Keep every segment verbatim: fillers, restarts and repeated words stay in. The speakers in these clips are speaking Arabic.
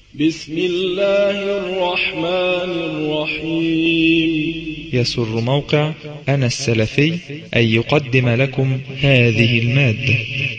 بسم الله الرحمن الرحيم. يسر موقع أنا السلفي أن يقدم لكم هذه المادة.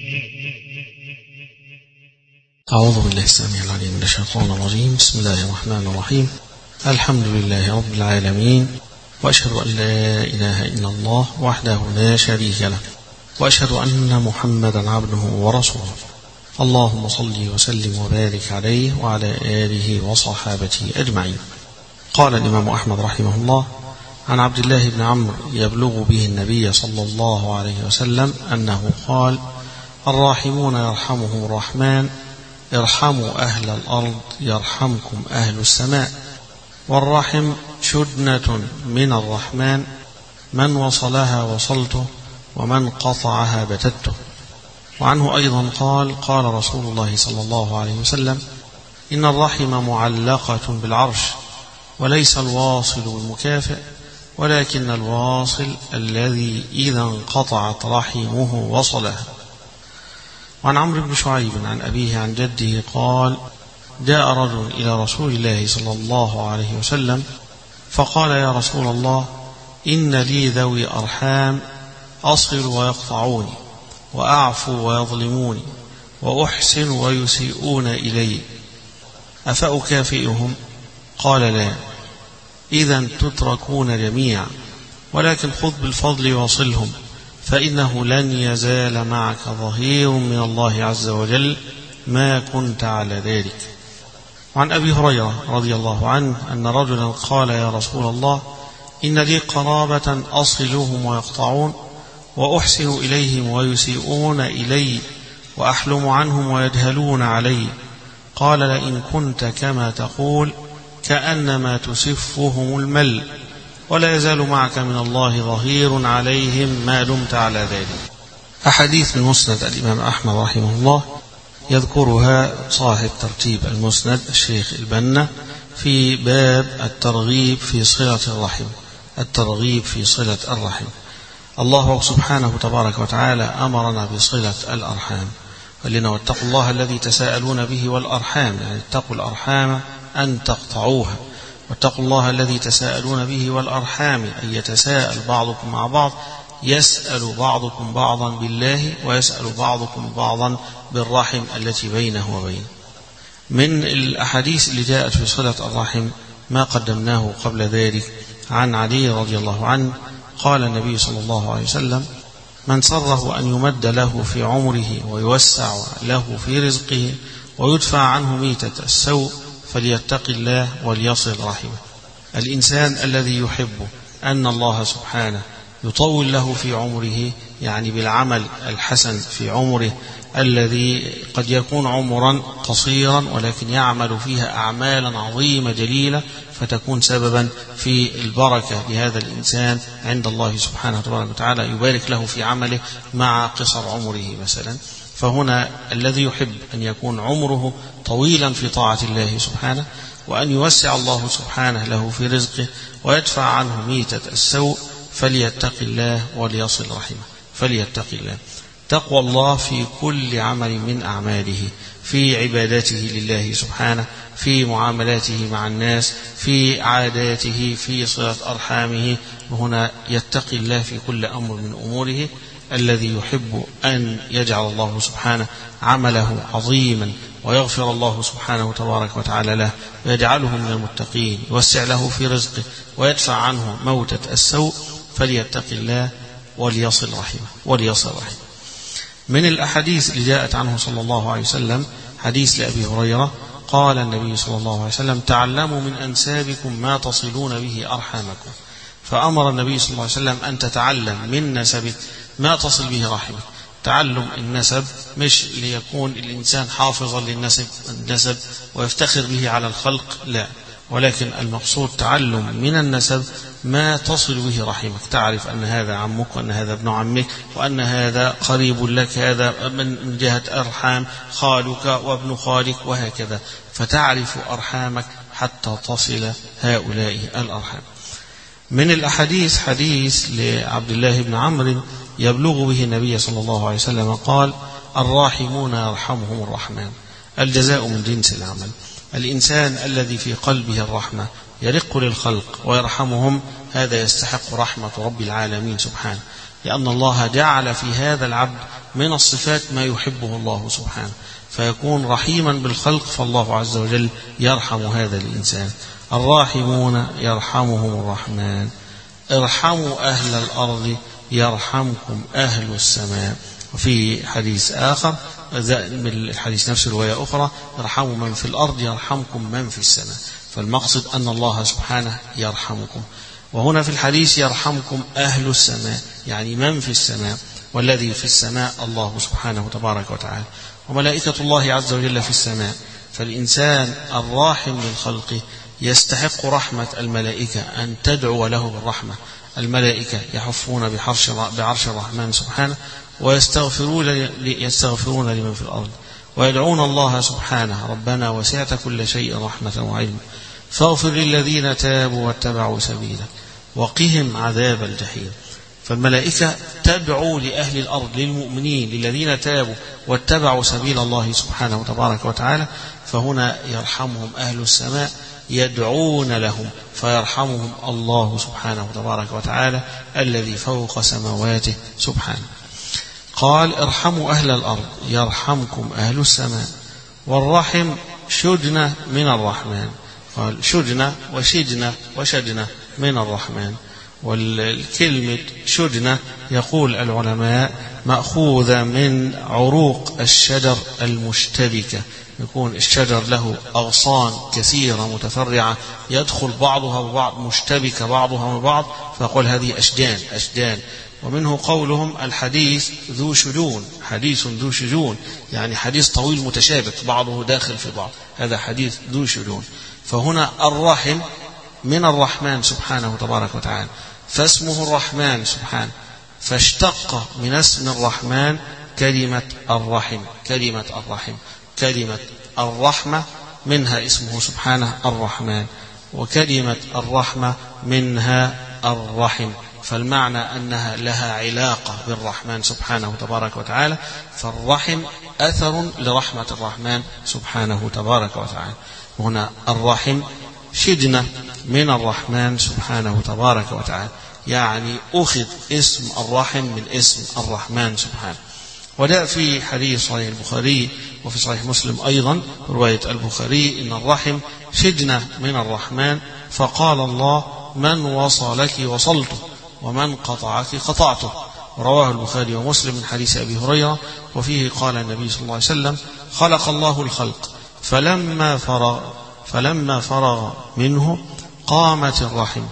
أعوذ بالله السميع العليم من الشيطان الرجيم. بسم الله الرحمن الرحيم. الحمد لله رب العالمين، وأشهد أن لا إله إلا الله وحده لا شريك له، وأشهد أن محمدا عبده ورسوله. اللهم صل وسلم وبارك عليه وعلى آله وصحابته أجمعين. قال الإمام أحمد رحمه الله عن عبد الله بن عمرو يبلغ به النبي صلى الله عليه وسلم أنه قال: الراحمون يرحمهم الرحمن، ارحموا أهل الأرض يرحمكم أهل السماء. والرحم شدنة من الرحمن، من وصلها وصلته، ومن قطعها بتته. وعنه أيضا قال: قال رسول الله صلى الله عليه وسلم: إن الرحم معلقة بالعرش، وليس الواصل المكافئ، ولكن الواصل الذي إذا انقطعت رحمه وصلها. وعن عمرو بن شعيب عن أبيه عن جده قال: جاء رجل إلى رسول الله صلى الله عليه وسلم فقال: يا رسول الله، إن لي ذوي أرحام أصل ويقطعوني، وأعفو ويظلموني، وأحسن ويسيئون إلي، أفأكافئهم؟ قال: لا، إذا تتركون جميعا، ولكن خذ بالفضل وصلهم، فإنه لن يزال معك ظهير من الله عز وجل ما كنت على ذلك. وعن أبي هريرة رضي الله عنه أن رجلا قال: يا رسول الله، إن لي قرابة أصلهم ويقطعون، وأحسن إليهم ويسيئون إلي، وأحلم عنهم ويجهلون علي. قال: لئن كنت كما تقول كأنما تسفهم المل، ولا يزال معك من الله ظهير عليهم ما دمت على ذلك. أحاديث من مسند الإمام أحمد رحمه الله يذكرها صاحب ترتيب المسند الشيخ البنا في باب الترغيب في صلة الرحم. الترغيب في صلة الرحم. الله سبحانه تبارك وتعالى أمرنا بصلة الأرحام، قال: واتقوا الله الذي تساءلون به والأرحام، يعني اتقوا الأرحام أن تقطعوها. واتقوا الله الذي تساءلون به والأرحام، أن يتساءل بعضكم مع بعض، يسأل بعضكم بعضا بالله، ويسأل بعضكم بعضا بالرحم التي بينه وبينه. من الأحاديث اللي جاءت في صلة الرحم ما قدمناه قبل ذلك عن علي رضي الله عنه قال النبي صلى الله عليه وسلم: من سره أن يمد له في عمره ويوسع له في رزقه ويدفع عنه ميتة السوء فليتق الله وليصل رحمه. الإنسان الذي يحب أن الله سبحانه يطول له في عمره، يعني بالعمل الحسن في عمره الذي قد يكون عمرا قصيرا ولكن يعمل فيها أعمالا عظيمة جليلة فتكون سببا في البركة لهذا الإنسان عند الله سبحانه وتعالى، يبارك له في عمله مع قصر عمره مثلا. فهنا الذي يحب أن يكون عمره طويلا في طاعة الله سبحانه، وأن يوسع الله سبحانه له في رزقه ويدفع عنه ميتة السوء فليتق الله وليصل رحمه. فليتق الله، تقوى الله في كل عمل من أعماله، في عبادته لله سبحانه، في معاملاته مع الناس، في عاداته، في صلة أرحامه. وهنا يتقي الله في كل أمر من أموره. الذي يحب أن يجعل الله سبحانه عمله عظيما ويغفر الله سبحانه تبارك وتعالى له ويجعله من المتقين، يوسع له في رزقه ويدفع عنه موتة السوء، فليتق الله وليصل رحمه وليصل رحمه. من الأحاديث اللي جاءت عنه صلى الله عليه وسلم حديث لأبي هريرة قال النبي صلى الله عليه وسلم: تعلموا من أنسابكم ما تصلون به أرحامكم. فأمر النبي صلى الله عليه وسلم أن تتعلم من نسبك ما تصل به رحمك. تعلم النسب مش ليكون الإنسان حافظا للنسب النسب ويفتخر به على الخلق، لا، ولكن المقصود تعلم من النسب ما تصل به رحمك. تعرف أن هذا عمك، وأن هذا ابن عمك، وأن هذا قريب لك، هذا من جهة أرحام خالك وابن خالك، وهكذا. فتعرف أرحامك حتى تصل هؤلاء الأرحام. من الأحاديث حديث لعبد الله بن عمرو يبلغ به النبي صلى الله عليه وسلم قال: الراحمون يرحمهم الرحمن. الجزاء من جنس العمل. الإنسان الذي في قلبه الرحمة يرق للخلق ويرحمهم، هذا يستحق رحمة رب العالمين سبحانه، لأن الله جعل في هذا العبد من الصفات ما يحبه الله سبحانه، فيكون رحيما بالخلق، فالله عز وجل يرحم هذا الإنسان. الراحمون يرحمهم الرحمن، ارحموا أهل الأرض يرحمكم أهل السماء. وفي حديث آخر من الحديث نفسه رواية أخرى، ارحموا من في الأرض يرحمكم من في السماء. فالمقصد أن الله سبحانه يرحمكم. وهنا في الحديث يرحمكم أهل السماء، يعني من في السماء، والذي في السماء الله سبحانه تبارك وتعالى، وملائكة الله عز وجل في السماء. فالإنسان الراحم للخلق يستحق رحمة الملائكة أن تدعو له بالرحمة. الملائكة يحفون بحرش بعرش الرحمن سبحانه، ويستغفرون يستغفرون لمن في الأرض، ويدعون الله سبحانه: ربنا وسعت كل شيء رحمة وعلما فاغفر للذين تابوا واتبعوا سبيلك وقهم عذاب الجحيم. فالملائكة تدعو لأهل الأرض، للمؤمنين، للذين تابوا واتبعوا سبيل الله سبحانه تبارك وتعالى. فهنا يرحمهم أهل السماء، يدعون لهم فيرحمهم الله سبحانه تبارك وتعالى الذي فوق سماواته سبحانه. قال: ارحموا أهل الأرض يرحمكم أهل السماء. والرحم شجنة من الرحمن. قال: شجنة وشجنة وشجنة من الرحمن. والكلمة شجنة يقول العلماء مأخوذة من عروق الشجر المشتبكة، يكون الشجر له أغصان كثيرة متفرعة يدخل بعضها ببعض، مشتبكة بعضها ببعض، فيقول هذه أشجان أشجان. ومنه قولهم الحديث ذو شجون، حديث ذو شجون، يعني حديث طويل متشابك بعضه داخل في بعض، هذا حديث ذو شجون. فهنا الرحم من الرحمن سبحانه تبارك وتعالى، فاسمه الرحمن سبحانه، فاشتق من اسم الرحمن كلمة الرحم، كلمة الرحم، كلمة الرحمة منها اسمه سبحانه الرحمن، وكلمة الرحمة منها الرحم، فالمعنى أنها لها علاقة بالرحمن سبحانه تبارك وتعالى. فالرحم أثر لرحمة الرحمن سبحانه تبارك وتعالى. هنا الرحم شجنة من الرحمن سبحانه تبارك وتعالى، يعني أخذ اسم الرحم من اسم الرحمن سبحانه. وجاء في حديث صحيح البخاري وفي صحيح مسلم أيضا رواية البخاري إن الرحم شجنة من الرحمن، فقال الله: من وصلك وصلته ومن قطعك قطعته. رواه البخاري ومسلم من حديث أبي هريرة، وفيه قال النبي صلى الله عليه وسلم: خلق الله الخلق فلما فرغ فلما فرغ منه قامت الرحم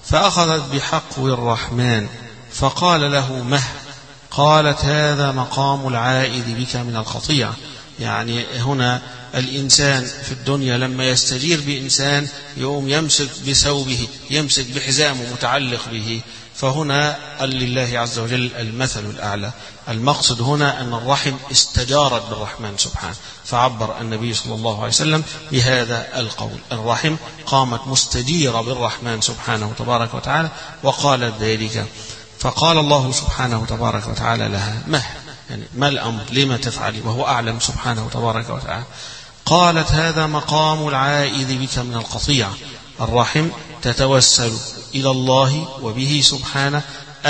فأخذت بحقو الرحمن فقال له: مه؟ قالت: هذا مقام العائد بك من القطيعة. يعني هنا الإنسان في الدنيا لما يستجير بإنسان يقوم يمسك بثوبه، يمسك بحزامه متعلق به، فهنا لله عز وجل المثل الأعلى. المقصد هنا أن الرحم استجارت بالرحمن سبحانه، فعبر النبي صلى الله عليه وسلم بهذا القول: الرحم قامت مستجيرة بالرحمن سبحانه تبارك وتعالى، وقالت ذلك. فقال الله سبحانه تبارك وتعالى لها: مه؟ يعني ما الأمر؟ لما تفعلي؟ وهو أعلم سبحانه تبارك وتعالى. قالت: هذا مقام العائد بك من القطيعة. الرحم تتوسل إلى الله وبه سبحانه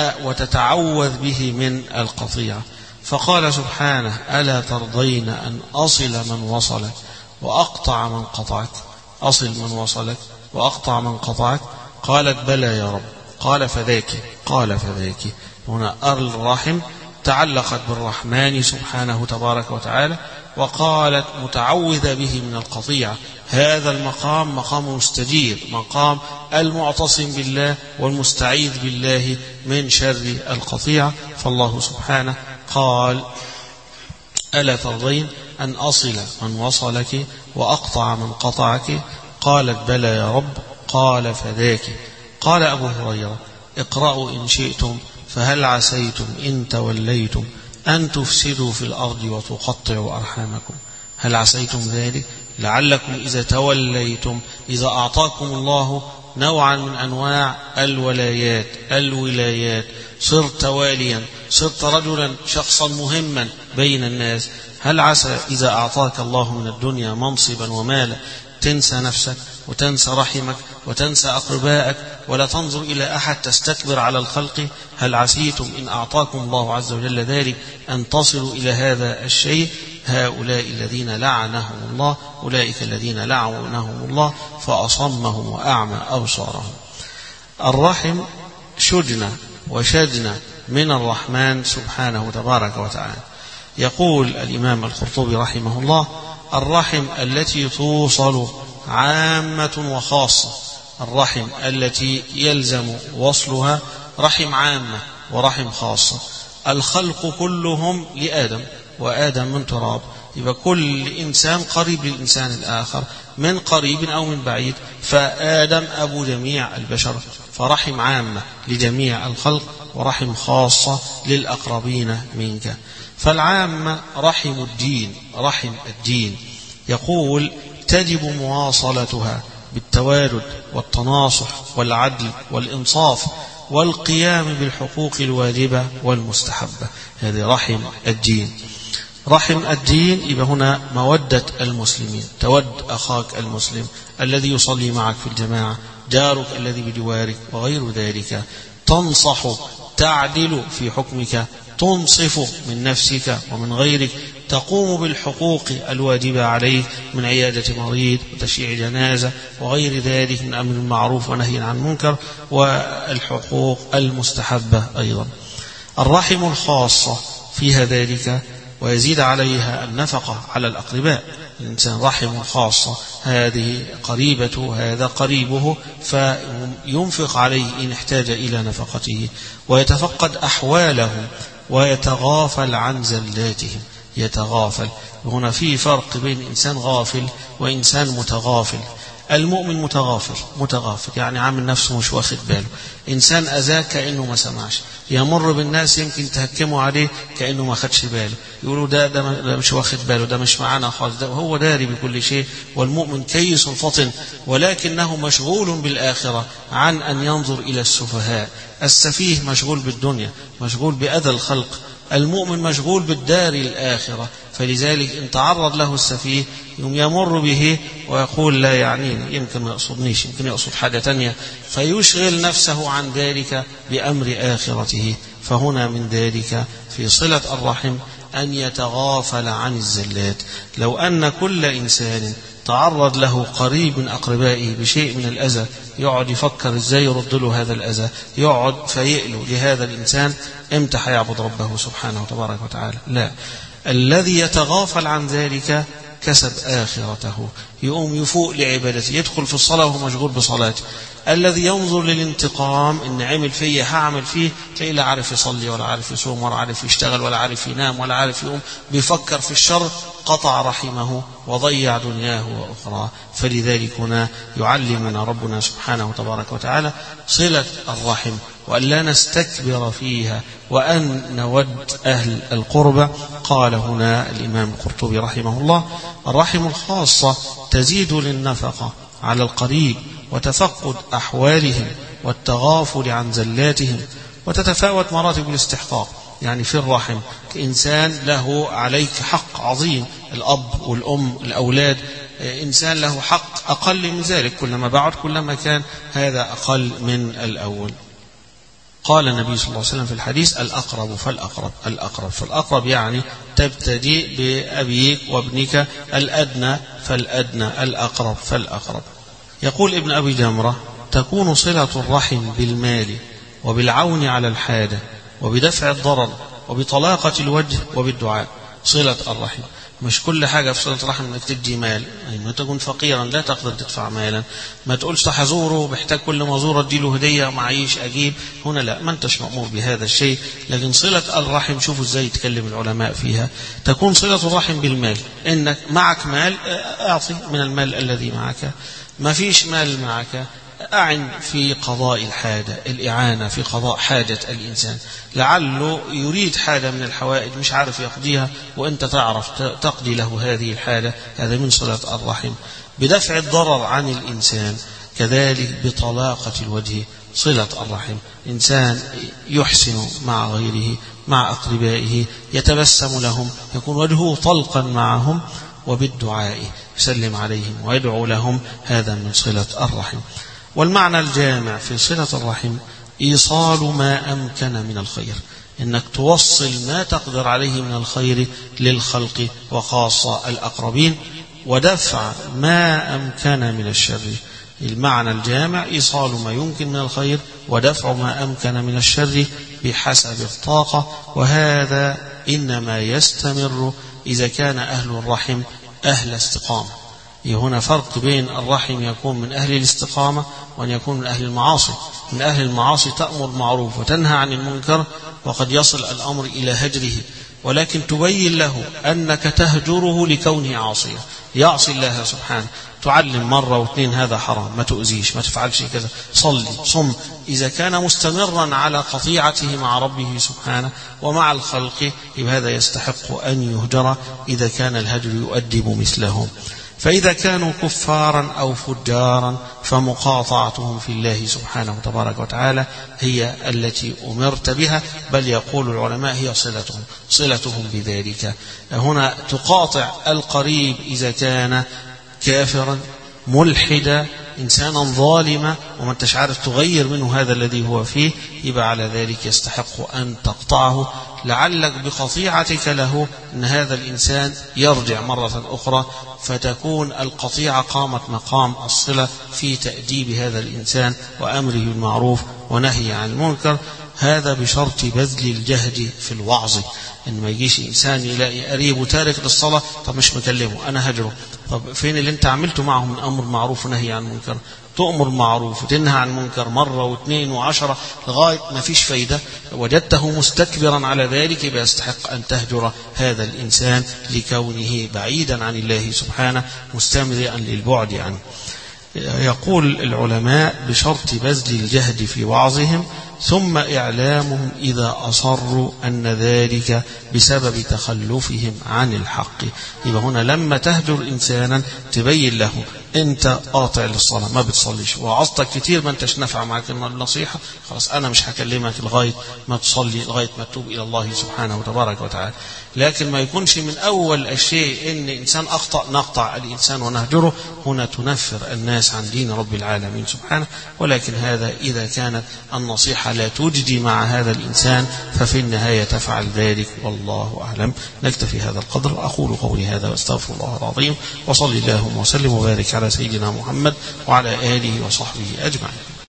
وتتعوذ به من القطيعة. فقال سبحانه: ألا ترضين أن أصل من وصلك وأقطع من قطعك؟ أصل من وصلك وأقطع من قطعك. قالت: بلى يا رب. قال: فذاك. قال: فذاك. هنا الرحم تعلقت بالرحمن سبحانه تبارك وتعالى، وقالت متعوذة به من القطيعة. هذا المقام مقام مستجير، مقام المعتصم بالله والمستعيذ بالله من شر القطيعة. فالله سبحانه قال: ألا ترضين أن أصل من وصلك وأقطع من قطعك؟ قالت: بلى يا رب. قال: فذاك. قال أبو هريرة: اقرأوا إن شئتم فهل عسيتم إن توليتم أن تفسدوا في الأرض وتقطعوا أرحامكم. هل عسيتم ذلك؟ لعلكم إذا توليتم، إذا أعطاكم الله نوعا من أنواع الولايات الولايات، صرت واليا، صرت رجلا شخصا مهما بين الناس، هل عسى إذا أعطاك الله من الدنيا منصبا ومالا تنسى نفسك وتنسى رحمك وتنسى أقربائك ولا تنظر إلى أحد، تستكبر على الخلق. هل عسيتم إن أعطاكم الله عز وجل ذلك أن تصلوا إلى هذا الشيء؟ هؤلاء الذين لعنهم الله، أولئك الذين لعنهم الله فأصمهم وأعمى أبصارهم. الرحم شجنة وشجنة من الرحمن سبحانه تبارك وتعالى. يقول الإمام القرطبي رحمه الله: الرحم التي توصل عامة وخاصة. الرحم التي يلزم وصلها رحم عامة ورحم خاصة. الخلق كلهم لآدم، وآدم من تراب، يبقى كل إنسان قريب للإنسان الآخر من قريب أو من بعيد، فآدم أبو جميع البشر، فرحم عامة لجميع الخلق ورحم خاصة للأقربين منك. فالعامة رحم الدين، رحم الدين. يقول: تجب مواصلتها بالتوالد والتناصح والعدل والإنصاف والقيام بالحقوق الواجبة والمستحبة. هذه رحم الدين. رحم الدين يبقى هنا مودة المسلمين، تود أخاك المسلم الذي يصلي معك في الجماعة، جارك الذي بجوارك وغير ذلك. تنصح، تعدل في حكمك، تنصف من نفسك ومن غيرك، تقوم بالحقوق الواجبة عليك من عيادة مريض وتشييع جنازة وغير ذلك من أمر المعروف ونهي عن المنكر، والحقوق المستحبة أيضا. الرحم الخاصة فيها ذلك، ويزيد عليها النفقة على الأقرباء. الإنسان رحم خاصة، هذه قريبته، هذا قريبه، فينفق عليه إن احتاج إلى نفقته، ويتفقد أحوالهم ويتغافل عن زلاتهم. يتغافل، هنا في فرق بين إنسان غافل وإنسان متغافل. المؤمن متغافل، متغافل يعني عامل نفسه مش واخد باله. إنسان أذاك كأنه ما سمعش، يمر بالناس يمكن تهكموا عليه كأنه ما خدش باله، يقولوا ده, ده, ده مش واخد باله، ده مش معانا خالص، ده هو داري بكل شيء. والمؤمن كيس فطن، ولكنه مشغول بالآخرة عن أن ينظر إلى السفهاء. السفيه مشغول بالدنيا، مشغول بأذى الخلق. المؤمن مشغول بالدار الآخرة، فلذلك إن تعرض له السفيه يوم يمر به ويقول لا يعنيني، يمكن ما يقصدنيش، يمكن يقصد حاجة تانية، فيشغل نفسه عن ذلك بأمر آخرته. فهنا من ذلك في صلة الرحم أن يتغافل عن الزلات. لو أن كل إنسان تعرض له قريب من أقربائه بشيء من الأذى، يقعد يفكر إزاي يرد له هذا الأذى، يقعد فيئله لهذا الإنسان، امتى حيعبد ربه سبحانه وتبارك وتعالى؟ لا. الذي يتغافل عن ذلك كسب آخرته، يقوم يفوق لعبادته، يدخل في الصلاة وهو مشغول بصلاته. الذي ينظر للانتقام إن عمل فيه هعمل فيه، تلاقيه لا عارف يصلي ولا عارف يصوم ولا عارف يشتغل ولا عارف ينام ولا عارف يقوم، بيفكر في الشر، قطع رحمه وضيع دنياه وأخرى. فلذلك هنا يعلمنا ربنا سبحانه وتبارك وتعالى صلة الرحم، وأن لا نستكبر فيها، وأن نود أهل القربة. قال هنا الإمام القرطبي رحمه الله: الرحم الخاصة تزيد للنفقة على القريب وتفقد أحوالهم والتغافل عن زلاتهم، وتتفاوت مراتب الاستحقاق. يعني في الرحم إنسان له عليك حق عظيم، الأب والأم الأولاد، إنسان له حق أقل من ذلك، كلما بعد كلما كان هذا أقل من الأول. قال النبي صلى الله عليه وسلم في الحديث: الأقرب فالأقرب، الأقرب فالأقرب، يعني تبتدئ بأبيك وابنك، الأدنى فالأدنى، الأقرب فالأقرب. يقول ابن أبي جمرة: تكون صلة الرحم بالمال وبالعون على الحاجة وبدفع الضرر وبطلاقة الوجه وبالدعاء. صلة الرحم مش كل حاجة في صلة الرحم انك تدي مال، يعني ما تكون فقيرا لا تقدر تدفع مالا، ما تقولش حزوره بحتاج كل ما زوره اديله هدية معيش أجيب، هنا لا، ما انتش مأمور بهذا الشيء. لكن صلة الرحم شوفوا ازاي يتكلم العلماء فيها. تكون صلة الرحم بالمال، انك معك مال اعطي من المال الذي معك، ما فيش مال معك أعن في قضاء الحاجة، الإعانة في قضاء حاجة الإنسان، لعله يريد حاجة من الحوائج مش عارف يقضيها وأنت تعرف تقضي له هذه الحاجة، هذا من صلة الرحم. بدفع الضرر عن الإنسان، كذلك بطلاقة الوجه صلة الرحم. إنسان يحسن مع غيره، مع أقربائه، يتبسم لهم، يكون وجهه طلقا معهم، وبالدعاء يسلم عليهم ويدعو لهم، هذا من صلة الرحم. والمعنى الجامع في صلة الرحم إيصال ما أمكن من الخير، إنك توصل ما تقدر عليه من الخير للخلق وخاصة الأقربين، ودفع ما أمكن من الشر. المعنى الجامع إيصال ما يمكن من الخير ودفع ما أمكن من الشر بحسب الطاقة، وهذا إنما يستمر إذا كان أهل الرحم أهل استقامة. هنا فرق بين الرحم يكون من أهل الاستقامة وأن يكون من أهل المعاصي. من أهل المعاصي تأمر بالمعروف وتنهى عن المنكر، وقد يصل الأمر إلى هجره، ولكن تبين له أنك تهجره لكونه عاصيا، يعصي الله سبحانه، تعلم مرة واثنين هذا حرام، ما تؤذيش، ما تفعلش كذا، صلي صم. إذا كان مستمرا على قطيعته مع ربه سبحانه ومع الخلق، هذا يستحق أن يهجر إذا كان الهجر يؤدب مثله. فإذا كانوا كفارا أو فجارا فمقاطعتهم في الله سبحانه تبارك وتعالى هي التي أمرت بها، بل يقول العلماء هي صلتهم صلتهم بذلك. هنا تقاطع القريب إذا كان كافرا ملحدا إنسانا ظالما وما انتش عارف تغير منه هذا الذي هو فيه، يبقى على ذلك يستحق أن تقطعه، لعلك بقطيعتك له أن هذا الإنسان يرجع مرة أخرى، فتكون القطيعة قامت مقام الصلة في تأديب هذا الإنسان وأمره بالمعروف ونهي عن المنكر. هذا بشرط بذل الجهد في الوعظ، إن ما يجيش إنسان يلاقي قريبه تارك للصلاة، طب مش مكلمه أنا هجره، طب فين اللي أنت عملته معه من أمر معروف ونهي عن منكر؟ تؤمر معروف وتنهى عن منكر مرة واثنين وعشرة لغاية ما فيش فايدة، وجدته مستكبرا على ذلك، يبقى يستحق أن تهجر هذا الإنسان لكونه بعيدا عن الله سبحانه مستمرئا للبعد عنه. يقول العلماء بشرط بذل الجهد في وعظهم، ثم إعلامهم إذا أصروا أن ذلك بسبب تخلفهم عن الحق. يبقى هنا لما تهجر إنسانا تبين له أنت قاطع للصلاة، ما بتصليش، وعظتك كتير ما أنتش نفع معك النصيحة، خلاص أنا مش هكلمك لغاية ما تصلي، لغاية ما تتوب إلى الله سبحانه وتبارك وتعالى. لكن ما يكونش من أول الشيء إن إنسان أخطأ نقطع الإنسان ونهجره، هنا تنفر الناس عن دين رب العالمين سبحانه. ولكن هذا إذا كانت النصيحة لا تجدي مع هذا الإنسان، ففي النهاية تفعل ذلك، والله أعلم. نكتفي هذا القدر، أقول قولي هذا واستغفر الله العظيم، وصلي اللهم وسلم وبارك على سيدنا محمد وعلى آله وصحبه أجمعين.